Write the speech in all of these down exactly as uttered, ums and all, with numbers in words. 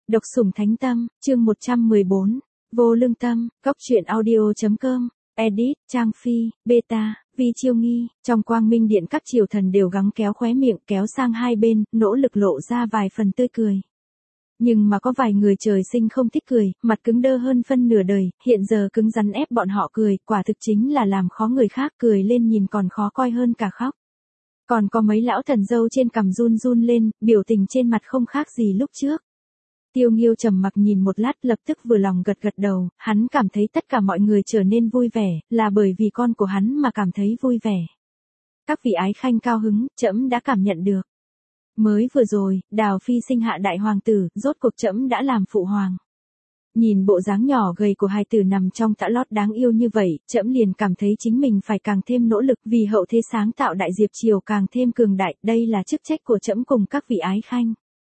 Độc sủng thánh tâm, chương một trăm mười bốn, vô lương tâm, góc truyện audio.com, edit, Trang Phi, Beta, Vi Chiêu Nghi, trong quang minh điện các triều thần đều gắng kéo khóe miệng kéo sang hai bên, nỗ lực lộ ra vài phần tươi cười. Nhưng mà có vài người trời sinh không thích cười, mặt cứng đơ hơn phân nửa đời, hiện giờ cứng rắn ép bọn họ cười, quả thực chính là làm khó người khác cười lên nhìn còn khó coi hơn cả khóc. Còn có mấy lão thần dâu trên cằm run run lên, biểu tình trên mặt không khác gì lúc trước. Tiêu Nghiêu trầm mặc nhìn một lát lập tức vừa lòng gật gật đầu, hắn cảm thấy tất cả mọi người trở nên vui vẻ, là bởi vì con của hắn mà cảm thấy vui vẻ. Các vị ái khanh cao hứng, trẫm đã cảm nhận được. Mới vừa rồi, Đào Phi sinh hạ đại hoàng tử, rốt cuộc trẫm đã làm phụ hoàng. Nhìn bộ dáng nhỏ gầy của hài tử nằm trong tã lót đáng yêu như vậy, trẫm liền cảm thấy chính mình phải càng thêm nỗ lực vì hậu thế sáng tạo đại diệp triều càng thêm cường đại, đây là chức trách của trẫm cùng các vị ái khanh.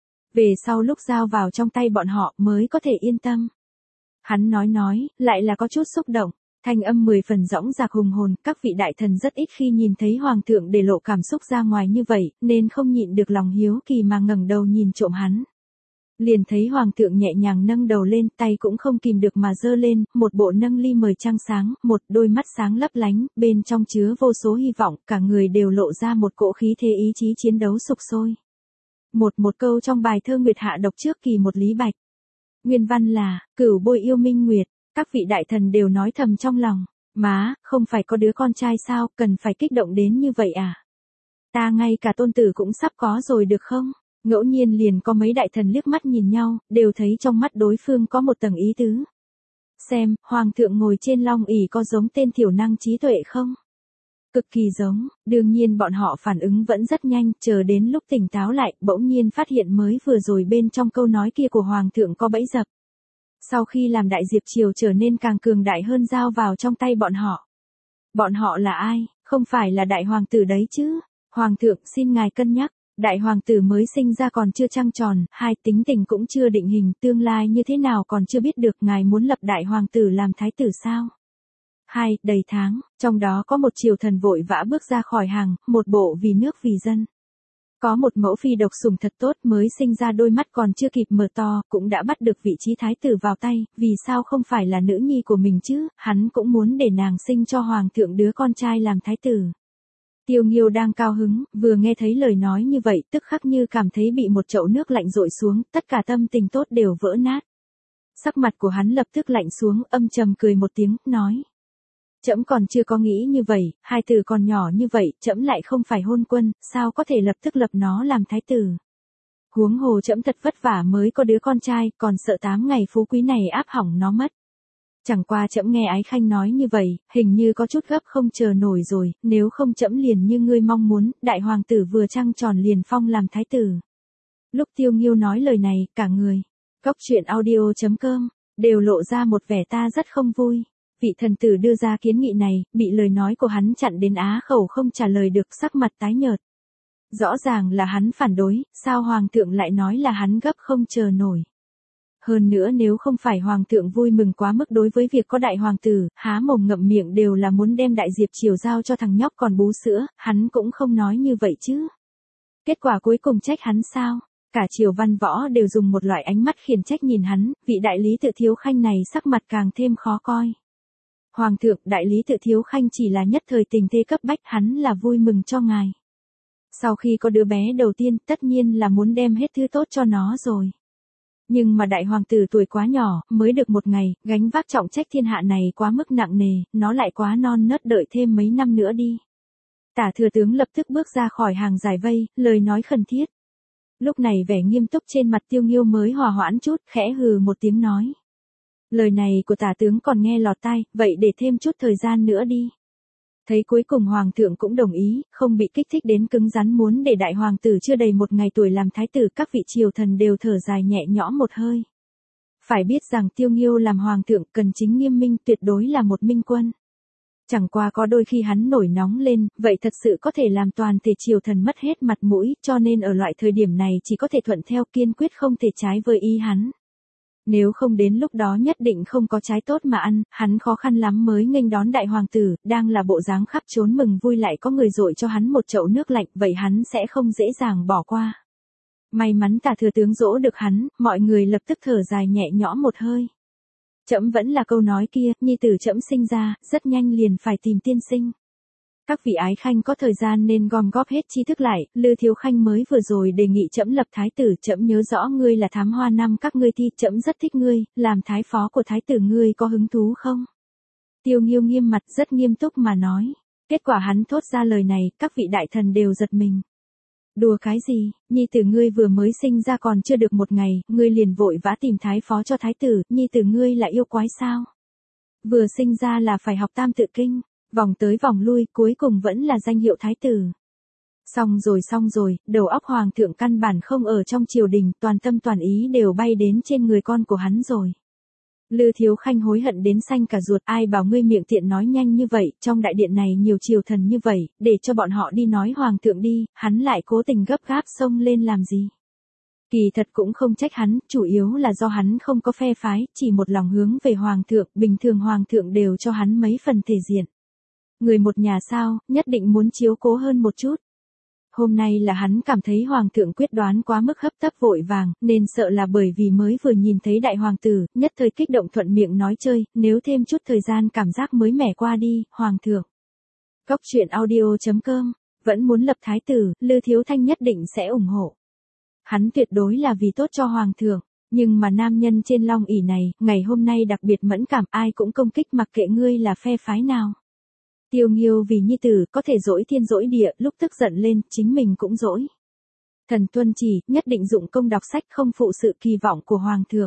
Về sau lúc giao vào trong tay bọn họ mới có thể yên tâm. Hắn nói nói, lại là có chút xúc động, thanh âm mười phần dõng dạc hùng hồn, các vị đại thần rất ít khi nhìn thấy hoàng thượng để lộ cảm xúc ra ngoài như vậy, nên không nhịn được lòng hiếu kỳ mà ngẩng đầu nhìn trộm hắn. Liền thấy hoàng thượng nhẹ nhàng nâng đầu lên, tay cũng không kìm được mà giơ lên, một bộ nâng ly mời trăng sáng, một đôi mắt sáng lấp lánh, bên trong chứa vô số hy vọng, cả người đều lộ ra một cỗ khí thế ý chí chiến đấu sục sôi. Một một câu trong bài thơ Nguyệt Hạ độc trước kỳ một Lý Bạch. Nguyên văn là, cửu bôi yêu minh nguyệt, các vị đại thần đều nói thầm trong lòng, má, không phải có đứa con trai sao, cần phải kích động đến như vậy à? Ta ngay cả tôn tử cũng sắp có rồi được không? Ngẫu nhiên liền có mấy đại thần liếc mắt nhìn nhau, đều thấy trong mắt đối phương có một tầng ý tứ. Xem, hoàng thượng ngồi trên long ỷ có giống tên thiểu năng trí tuệ không? Cực kỳ giống, đương nhiên bọn họ phản ứng vẫn rất nhanh, chờ đến lúc tỉnh táo lại, bỗng nhiên phát hiện mới vừa rồi bên trong câu nói kia của hoàng thượng có bẫy dập. Sau khi làm đại diệp triều trở nên càng cường đại hơn giao vào trong tay bọn họ. Bọn họ là ai, không phải là đại hoàng tử đấy chứ? Hoàng thượng xin ngài cân nhắc, đại hoàng tử mới sinh ra còn chưa trăng tròn, hai tính tình cũng chưa định hình, tương lai như thế nào còn chưa biết được, ngài muốn lập đại hoàng tử làm thái tử sao? Hai, đầy tháng, trong đó có một triều thần vội vã bước ra khỏi hàng, một bộ vì nước vì dân. Có một mẫu phi độc sủng thật tốt mới sinh ra đôi mắt còn chưa kịp mở to, cũng đã bắt được vị trí thái tử vào tay, vì sao không phải là nữ nhi của mình chứ, hắn cũng muốn để nàng sinh cho hoàng thượng đứa con trai làm thái tử. Tiêu Nghiêu đang cao hứng, vừa nghe thấy lời nói như vậy tức khắc như cảm thấy bị một chậu nước lạnh dội xuống, tất cả tâm tình tốt đều vỡ nát. Sắc mặt của hắn lập tức lạnh xuống, âm trầm cười một tiếng, nói. Trẫm còn chưa có nghĩ như vậy, hai tử còn nhỏ như vậy, trẫm lại không phải hôn quân, sao có thể lập tức lập nó làm thái tử. Huống hồ trẫm thật vất vả mới có đứa con trai, còn sợ tám ngày phú quý này áp hỏng nó mất. Chẳng qua trẫm nghe ái khanh nói như vậy, hình như có chút gấp không chờ nổi rồi, nếu không trẫm liền như ngươi mong muốn, đại hoàng tử vừa trăng tròn liền phong làm thái tử. Lúc Tiêu Nghiêu nói lời này, cả người, góc truyện audio.com, đều lộ ra một vẻ ta rất không vui. Vị thần tử đưa ra kiến nghị này, bị lời nói của hắn chặn đến á khẩu không trả lời được, sắc mặt tái nhợt. Rõ ràng là hắn phản đối, sao hoàng thượng lại nói là hắn gấp không chờ nổi. Hơn nữa nếu không phải hoàng thượng vui mừng quá mức đối với việc có đại hoàng tử, há mồm ngậm miệng đều là muốn đem đại diệp triều giao cho thằng nhóc còn bú sữa, hắn cũng không nói như vậy chứ. Kết quả cuối cùng trách hắn sao? Cả triều văn võ đều dùng một loại ánh mắt khiển trách nhìn hắn, vị đại lý tự thiếu khanh này sắc mặt càng thêm khó coi. Hoàng thượng, đại lý tự thiếu khanh chỉ là nhất thời tình thế cấp bách, hắn là vui mừng cho ngài. Sau khi có đứa bé đầu tiên, tất nhiên là muốn đem hết thứ tốt cho nó rồi. Nhưng mà đại hoàng tử tuổi quá nhỏ, mới được một ngày, gánh vác trọng trách thiên hạ này quá mức nặng nề, nó lại quá non nớt, đợi thêm mấy năm nữa đi. Tả thừa tướng lập tức bước ra khỏi hàng giải vây, lời nói khẩn thiết. Lúc này vẻ nghiêm túc trên mặt Tiêu Nghiêu mới hòa hoãn chút, khẽ hừ một tiếng nói. Lời này của tả tướng còn nghe lọt tai, vậy để thêm chút thời gian nữa đi. Thấy cuối cùng hoàng thượng cũng đồng ý, không bị kích thích đến cứng rắn muốn để đại hoàng tử chưa đầy một ngày tuổi làm thái tử, các vị triều thần đều thở dài nhẹ nhõm một hơi. Phải biết rằng Tiêu Nghiêu làm hoàng thượng cần chính nghiêm minh, tuyệt đối là một minh quân. Chẳng qua có đôi khi hắn nổi nóng lên, vậy thật sự có thể làm toàn thể triều thần mất hết mặt mũi, cho nên ở loại thời điểm này chỉ có thể thuận theo, kiên quyết không thể trái với ý hắn. Nếu không đến lúc đó nhất định không có trái tốt mà ăn, hắn khó khăn lắm mới nghênh đón đại hoàng tử, đang là bộ dáng khắp trốn mừng vui lại có người dội cho hắn một chậu nước lạnh, vậy hắn sẽ không dễ dàng bỏ qua. May mắn Tả thừa tướng dỗ được hắn, mọi người lập tức thở dài nhẹ nhõm một hơi. Trẫm vẫn là câu nói kia, nhi tử trẫm sinh ra, rất nhanh liền phải tìm tiên sinh. Các vị ái khanh có thời gian nên gom góp hết tri thức lại, Lư thiếu khanh mới vừa rồi đề nghị trẫm lập thái tử, trẫm nhớ rõ ngươi là thám hoa năm các ngươi thi, trẫm rất thích ngươi, làm thái phó của thái tử ngươi có hứng thú không? Tiêu Nghiêu nghiêm mặt rất nghiêm túc mà nói. Kết quả hắn thốt ra lời này, các vị đại thần đều giật mình. Đùa cái gì, nhi tử ngươi vừa mới sinh ra còn chưa được một ngày, ngươi liền vội vã tìm thái phó cho thái tử, nhi tử ngươi là yêu quái sao? Vừa sinh ra là phải học tam tự kinh, vòng tới vòng lui, cuối cùng vẫn là danh hiệu thái tử. Xong rồi xong rồi, đầu óc hoàng thượng căn bản không ở trong triều đình, toàn tâm toàn ý đều bay đến trên người con của hắn rồi. Lư thiếu khanh hối hận đến xanh cả ruột, ai bảo ngươi miệng tiện nói nhanh như vậy, trong đại điện này nhiều triều thần như vậy, để cho bọn họ đi nói hoàng thượng đi, hắn lại cố tình gấp gáp xông lên làm gì. Kỳ thật cũng không trách hắn, chủ yếu là do hắn không có phe phái, chỉ một lòng hướng về hoàng thượng, bình thường hoàng thượng đều cho hắn mấy phần thể diện. Người một nhà sao, nhất định muốn chiếu cố hơn một chút. Hôm nay là hắn cảm thấy hoàng thượng quyết đoán quá mức hấp tấp vội vàng, nên sợ là bởi vì mới vừa nhìn thấy đại hoàng tử, nhất thời kích động thuận miệng nói chơi, nếu thêm chút thời gian cảm giác mới mẻ qua đi, hoàng thượng. Góc truyện audio chấm com, vẫn muốn lập thái tử, Lư Thiếu Thanh nhất định sẽ ủng hộ. Hắn tuyệt đối là vì tốt cho hoàng thượng, nhưng mà nam nhân trên long ỷ này, ngày hôm nay đặc biệt mẫn cảm, ai cũng công kích mặc kệ ngươi là phe phái nào. Tiêu Nghiêu vì nhi tử có thể dỗi thiên dỗi địa, lúc tức giận lên, chính mình cũng dỗi. Thần tuân chỉ, nhất định dụng công đọc sách không phụ sự kỳ vọng của hoàng thượng.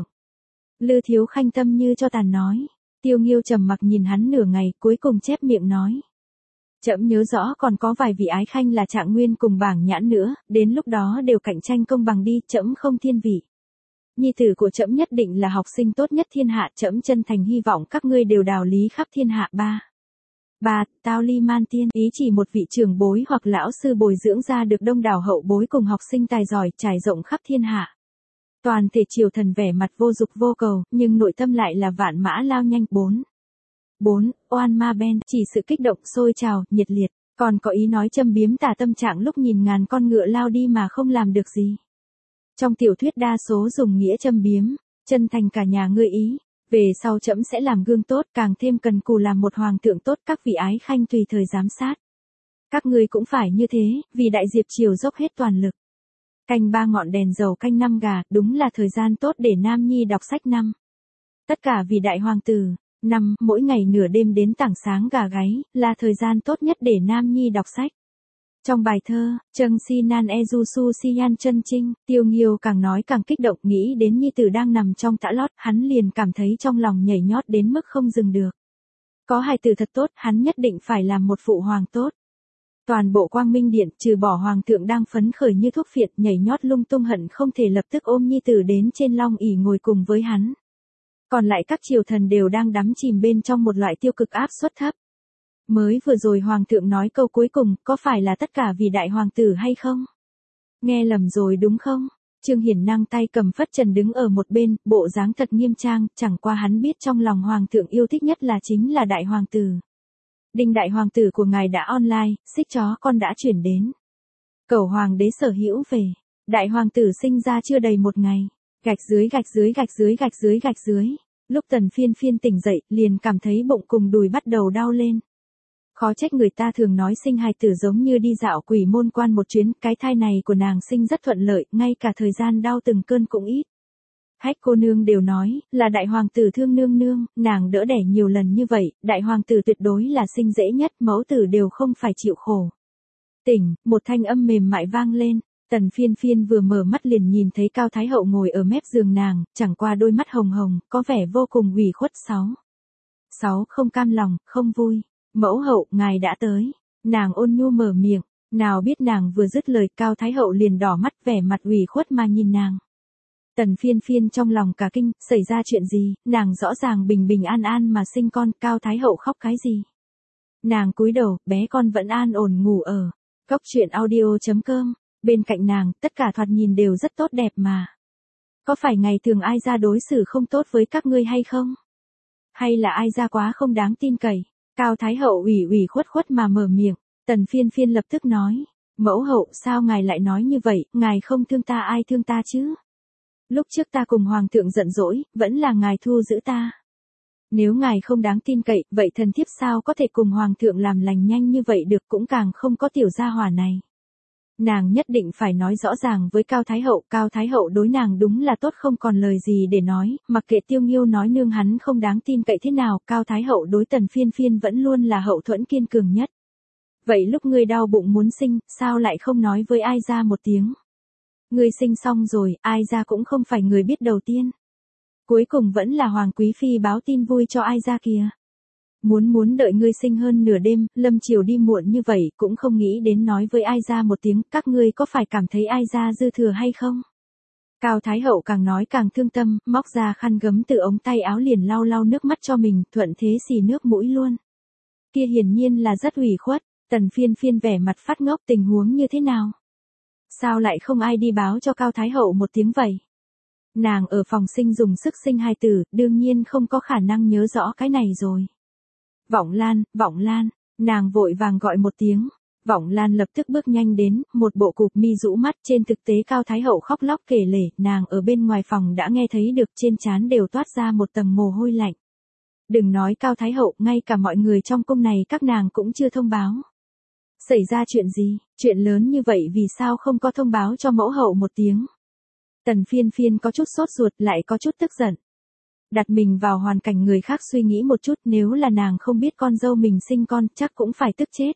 Lư Thiếu Khanh tâm như cho tàn nói. Tiêu Nghiêu trầm mặc nhìn hắn nửa ngày, cuối cùng chép miệng nói. Trẫm nhớ rõ còn có vài vị ái khanh là Trạng Nguyên cùng Bảng Nhãn nữa, đến lúc đó đều cạnh tranh công bằng đi, trẫm không thiên vị. Nhi tử của trẫm nhất định là học sinh tốt nhất thiên hạ, trẫm chân thành hy vọng các ngươi đều đào lý khắp thiên hạ. Ba. Ba, Tao Ly Man Tiên, ý chỉ một vị trưởng bối hoặc lão sư bồi dưỡng ra được đông đảo hậu bối cùng học sinh tài giỏi trải rộng khắp thiên hạ. Toàn thể triều thần vẻ mặt vô dục vô cầu, nhưng nội tâm lại là vạn mã lao nhanh. Bốn. Bốn, Oan Ma Ben, chỉ sự kích động sôi trào, nhiệt liệt, còn có ý nói châm biếm tả tâm trạng lúc nhìn ngàn con ngựa lao đi mà không làm được gì. Trong tiểu thuyết đa số dùng nghĩa châm biếm, chân thành cả nhà ngươi ý. Về sau trẫm sẽ làm gương tốt, càng thêm cần cù làm một hoàng thượng tốt, các vị ái khanh tùy thời giám sát. Các ngươi cũng phải như thế, vì đại diệp triều dốc hết toàn lực. Canh ba ngọn đèn dầu canh năm gà, đúng là thời gian tốt để Nam Nhi đọc sách năm. Tất cả vì đại hoàng tử. Năm, mỗi ngày nửa đêm đến tảng sáng gà gáy, là thời gian tốt nhất để Nam Nhi đọc sách. Trong bài thơ, Trâng Si Nan E Du Su Si Yan Chân Trinh, Tiêu Nghiêu càng nói càng kích động, nghĩ đến nhi tử đang nằm trong tã lót, hắn liền cảm thấy trong lòng nhảy nhót đến mức không dừng được. Có hài tử thật tốt, hắn nhất định phải làm một phụ hoàng tốt. Toàn bộ Quang Minh Điện, trừ bỏ hoàng thượng đang phấn khởi như thuốc phiện, nhảy nhót lung tung hận không thể lập tức ôm nhi tử đến trên long ỷ ngồi cùng với hắn. Còn lại các triều thần đều đang đắm chìm bên trong một loại tiêu cực áp suất thấp. Mới vừa rồi hoàng thượng nói câu cuối cùng, có phải là tất cả vì đại hoàng tử hay không? Nghe lầm rồi đúng không? Trương Hiển Năng tay cầm phất trần đứng ở một bên, bộ dáng thật nghiêm trang, chẳng qua hắn biết trong lòng hoàng thượng yêu thích nhất là chính là đại hoàng tử. Đinh đại hoàng tử của ngài đã online, xích chó con đã chuyển đến. Cẩu hoàng đế sở hữu về. Đại hoàng tử sinh ra chưa đầy một ngày. Gạch dưới gạch dưới gạch dưới gạch dưới gạch dưới. Lúc Tần Phiên Phiên tỉnh dậy, liền cảm thấy bụng cùng đùi bắt đầu đau lên. Khó trách người ta thường nói sinh hài tử giống như đi dạo quỷ môn quan một chuyến, cái thai này của nàng sinh rất thuận lợi, ngay cả thời gian đau từng cơn cũng ít. Hách cô nương đều nói, là đại hoàng tử thương nương nương, nàng đỡ đẻ nhiều lần như vậy, đại hoàng tử tuyệt đối là sinh dễ nhất, mẫu tử đều không phải chịu khổ. Tỉnh, một thanh âm mềm mại vang lên, Tần Phiên Phiên vừa mở mắt liền nhìn thấy Cao Thái Hậu ngồi ở mép giường nàng, chẳng qua đôi mắt hồng hồng, có vẻ vô cùng ủy khuất. Sáu. Sáu không cam lòng, không vui. Mẫu hậu, ngài đã tới. Nàng ôn nhu mở miệng, nào biết nàng vừa dứt lời Cao Thái Hậu liền đỏ mắt vẻ mặt ủy khuất mà nhìn nàng. Tần Phiên Phiên trong lòng cả kinh, xảy ra chuyện gì, nàng rõ ràng bình bình an an mà sinh con, Cao Thái Hậu khóc cái gì. Nàng cúi đầu, bé con vẫn an ổn ngủ ở. Góc truyện audio chấm com, bên cạnh nàng, tất cả thoạt nhìn đều rất tốt đẹp mà. Có phải ngày thường ai ra đối xử không tốt với các ngươi hay không? Hay là ai ra quá không đáng tin cậy? Cao Thái Hậu ủy ủy khuất khuất mà mở miệng, Tần Phiên Phiên lập tức nói, Mẫu hậu, sao ngài lại nói như vậy, ngài không thương ta ai thương ta chứ? Lúc trước ta cùng hoàng thượng giận dỗi, vẫn là ngài thu giữ ta. Nếu ngài không đáng tin cậy, vậy thần thiếp sao có thể cùng hoàng thượng làm lành nhanh như vậy được, cũng càng không có tiểu gia hỏa này. Nàng nhất định phải nói rõ ràng với Cao Thái Hậu, Cao Thái Hậu đối nàng đúng là tốt không còn lời gì để nói, mặc kệ Tiêu Nghiêu nói nương hắn không đáng tin cậy thế nào, Cao Thái Hậu đối Tần Phiên Phiên vẫn luôn là hậu thuẫn kiên cường nhất. Vậy lúc ngươi đau bụng muốn sinh, sao lại không nói với ai ra một tiếng? Ngươi sinh xong rồi, ai ra cũng không phải người biết đầu tiên. Cuối cùng vẫn là Hoàng Quý Phi báo tin vui cho ai ra kìa. Muốn muốn đợi ngươi sinh hơn nửa đêm, lâm chiều đi muộn như vậy, cũng không nghĩ đến nói với ai ra một tiếng, các ngươi có phải cảm thấy ai ra dư thừa hay không? Cao Thái Hậu càng nói càng thương tâm, móc ra khăn gấm từ ống tay áo liền lau lau nước mắt cho mình, thuận thế xì nước mũi luôn. Kia hiển nhiên là rất ủy khuất, Tần Phiên Phiên vẻ mặt phát ngốc, tình huống như thế nào? Sao lại không ai đi báo cho Cao Thái Hậu một tiếng vậy? Nàng ở phòng sinh dùng sức sinh hai tử, đương nhiên không có khả năng nhớ rõ cái này rồi. Vọng Lan, Vọng Lan, nàng vội vàng gọi một tiếng. Vọng Lan lập tức bước nhanh đến, một bộ cục mi rũ mắt, trên thực tế Cao Thái Hậu khóc lóc kể lể, nàng ở bên ngoài phòng đã nghe thấy được, trên trán đều toát ra một tầng mồ hôi lạnh. Đừng nói Cao Thái Hậu, ngay cả mọi người trong cung này các nàng cũng chưa thông báo. Xảy ra chuyện gì, chuyện lớn như vậy vì sao không có thông báo cho mẫu hậu một tiếng? Tần Phiên Phiên có chút sốt ruột, lại có chút tức giận. Đặt mình vào hoàn cảnh người khác suy nghĩ một chút, nếu là nàng không biết con dâu mình sinh con, chắc cũng phải tức chết.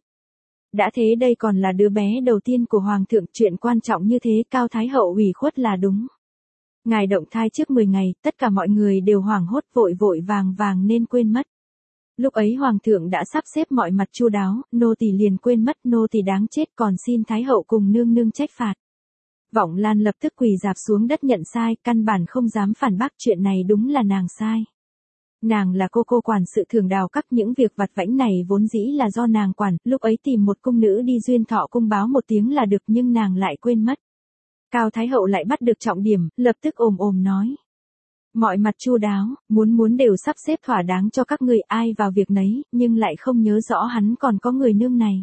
Đã thế đây còn là đứa bé đầu tiên của hoàng thượng, chuyện quan trọng như thế, Cao Thái Hậu ủy khuất là đúng. Ngài động thai trước mười ngày, tất cả mọi người đều hoảng hốt, vội vội vàng vàng nên quên mất. Lúc ấy hoàng thượng đã sắp xếp mọi mặt chu đáo, nô tỳ liền quên mất, nô tỳ đáng chết, còn xin Thái Hậu cùng nương nương trách phạt. Vọng Lan lập tức quỳ rạp xuống đất nhận sai, căn bản không dám phản bác, chuyện này đúng là nàng sai. Nàng là cô cô quản sự thường đào các, những việc vặt vãnh này vốn dĩ là do nàng quản, lúc ấy tìm một cung nữ đi duyên thọ cung báo một tiếng là được, nhưng nàng lại quên mất. Cao Thái Hậu lại bắt được trọng điểm, lập tức ồm ồm nói. Mọi mặt chu đáo, muốn muốn đều sắp xếp thỏa đáng cho các người, ai vào việc nấy, nhưng lại không nhớ rõ hắn còn có người nương này.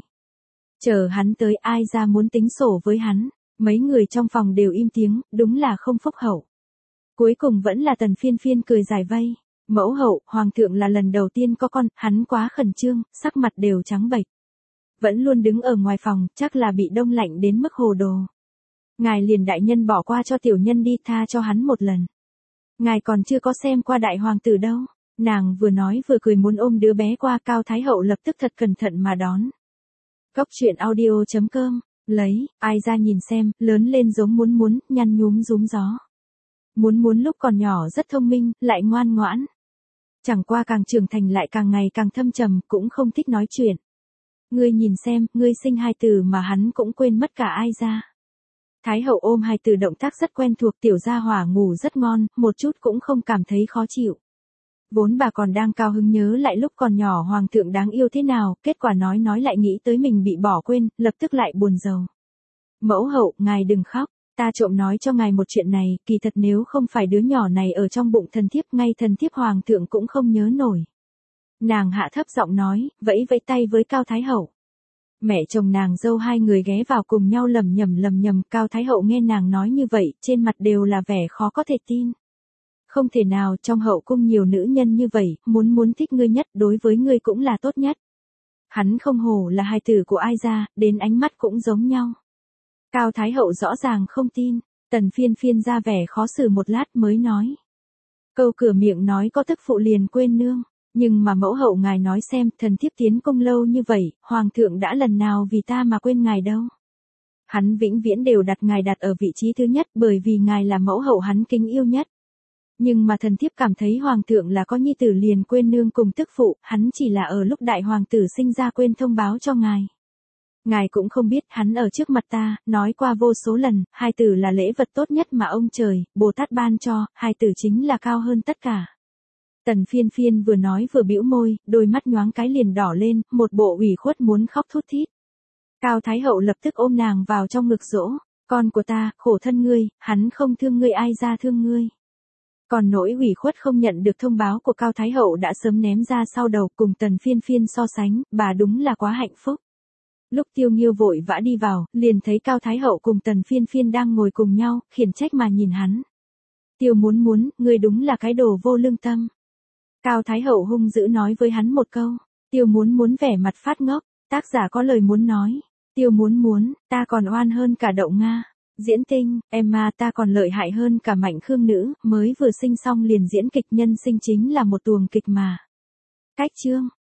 Chờ hắn tới, ai ra muốn tính sổ với hắn. Mấy người trong phòng đều im tiếng, đúng là không phúc hậu. Cuối cùng vẫn là Tần Phiên Phiên cười giải vây. Mẫu hậu, hoàng thượng là lần đầu tiên có con, hắn quá khẩn trương, sắc mặt đều trắng bệch. Vẫn luôn đứng ở ngoài phòng, chắc là bị đông lạnh đến mức hồ đồ. Ngài liền đại nhân bỏ qua cho tiểu nhân đi, tha cho hắn một lần. Ngài còn chưa có xem qua đại hoàng tử đâu. Nàng vừa nói vừa cười muốn ôm đứa bé qua, Cao Thái Hậu lập tức thật cẩn thận mà đón. Cốc truyện audio chấm com. Lấy, ai ra nhìn xem, lớn lên giống muốn muốn, nhăn nhúm rúm gió. Muốn muốn lúc còn nhỏ rất thông minh, lại ngoan ngoãn. Chẳng qua càng trưởng thành lại càng ngày càng thâm trầm, cũng không thích nói chuyện. Ngươi nhìn xem, ngươi sinh hai từ mà hắn cũng quên mất cả ai ra. Thái Hậu ôm hai từ động tác rất quen thuộc, tiểu gia hỏa ngủ rất ngon, một chút cũng không cảm thấy khó chịu. Vốn bà còn đang cao hứng nhớ lại lúc còn nhỏ hoàng thượng đáng yêu thế nào, kết quả nói nói lại nghĩ tới mình bị bỏ quên, lập tức lại buồn rầu. Mẫu hậu, ngài đừng khóc, ta trộm nói cho ngài một chuyện này, kỳ thật nếu không phải đứa nhỏ này ở trong bụng thần thiếp, ngay thần thiếp hoàng thượng cũng không nhớ nổi. Nàng hạ thấp giọng nói, vẫy vẫy tay với Cao Thái Hậu. Mẹ chồng nàng dâu hai người ghé vào cùng nhau lầm nhầm lầm nhầm, Cao Thái Hậu nghe nàng nói như vậy, trên mặt đều là vẻ khó có thể tin. Không thể nào, trong hậu cung nhiều nữ nhân như vậy, muốn muốn thích ngươi nhất, đối với ngươi cũng là tốt nhất. Hắn không hổ là hài tử của ai ra, đến ánh mắt cũng giống nhau. Cao Thái Hậu rõ ràng không tin, Tần Phiên Phiên ra vẻ khó xử một lát mới nói. Câu cửa miệng nói có tức phụ liền quên nương, nhưng mà mẫu hậu ngài nói xem, thần thiếp tiến cung lâu như vậy, hoàng thượng đã lần nào vì ta mà quên ngài đâu. Hắn vĩnh viễn đều đặt ngài đặt ở vị trí thứ nhất, bởi vì ngài là mẫu hậu hắn kính yêu nhất. Nhưng mà thần thiếp cảm thấy hoàng thượng là có nhi tử liền quên nương cùng tức phụ, hắn chỉ là ở lúc đại hoàng tử sinh ra quên thông báo cho ngài. Ngài cũng không biết, hắn ở trước mặt ta, nói qua vô số lần, hai tử là lễ vật tốt nhất mà ông trời, Bồ Tát ban cho, hai tử chính là cao hơn tất cả. Tần Phiên Phiên vừa nói vừa bĩu môi, đôi mắt nhoáng cái liền đỏ lên, một bộ ủy khuất muốn khóc thút thít. Cao Thái Hậu lập tức ôm nàng vào trong ngực dỗ, con của ta, khổ thân ngươi, hắn không thương ngươi ai ra thương ngươi. Còn nỗi ủy khuất không nhận được thông báo của Cao Thái Hậu đã sớm ném ra sau đầu, cùng Tần Phiên Phiên so sánh, bà đúng là quá hạnh phúc. Lúc Tiêu Nghiêu vội vã đi vào, liền thấy Cao Thái Hậu cùng Tần Phiên Phiên đang ngồi cùng nhau, khiển trách mà nhìn hắn. Tiêu muốn muốn, ngươi đúng là cái đồ vô lương tâm. Cao Thái Hậu hung dữ nói với hắn một câu. Tiêu muốn muốn vẻ mặt phát ngốc, tác giả có lời muốn nói. Tiêu muốn muốn, ta còn oan hơn cả Đậu Nga. Diễn tinh, Emma ta còn lợi hại hơn cả Mạnh Khương nữ, mới vừa sinh xong liền diễn kịch nhân sinh chính là một tuồng kịch mà. Cách chương.